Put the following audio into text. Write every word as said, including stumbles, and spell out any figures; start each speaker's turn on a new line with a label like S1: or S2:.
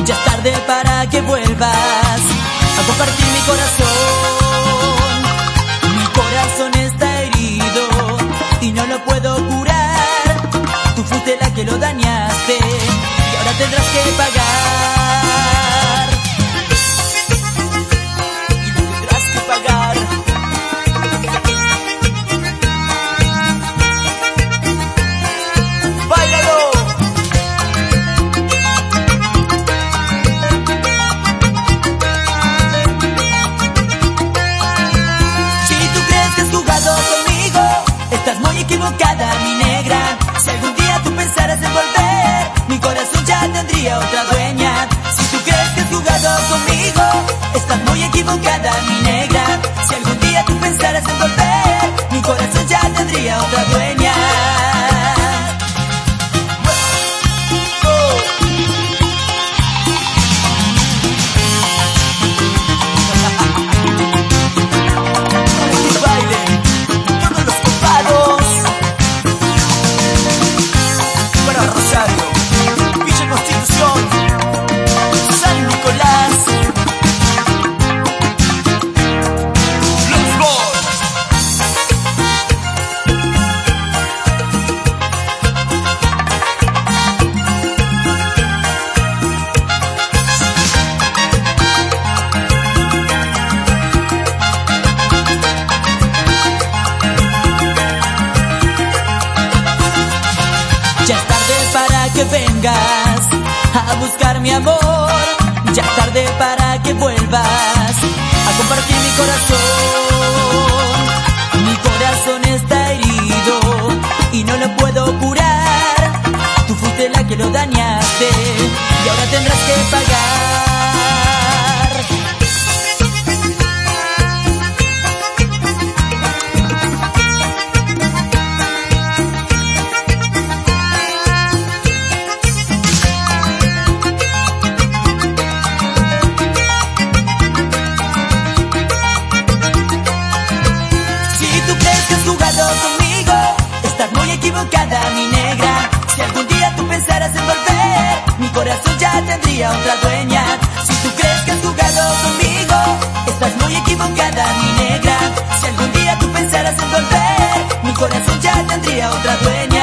S1: Ya es tarde para que vuelvas a compartir mi corazón. Mi corazón está herido y no lo puedo curar. Tú fuiste la que lo dañaste y ahora tendrás que pagar. Y lo tendrás que pagar. ¡Báilalo! Estás muy equivocada, mi negra. Si algún día tú pensaras en volver, mi corazón ya tendría otra dueña. Si tú crees que has jugado conmigo, estás muy equivocada, mi negra. Si algún día tú pensaras en volver, mi corazón ya tendría otra dueña. Ya es tarde para que vengas a buscar mi amor. Ya es tarde para que vuelvas a compartir mi corazón. Mi corazón está herido y no lo puedo curar. Tú fuiste la que lo dañaste y ahora tendrás que pagar. Conmigo, estás muy equivocada, mi negra. Si algún día tú pensaras en volver, mi corazón ya tendría otra dueña. Si tú crees que has jugado conmigo, estás muy equivocada, mi negra. Si algún día tú pensaras en volver, mi corazón ya tendría otra dueña.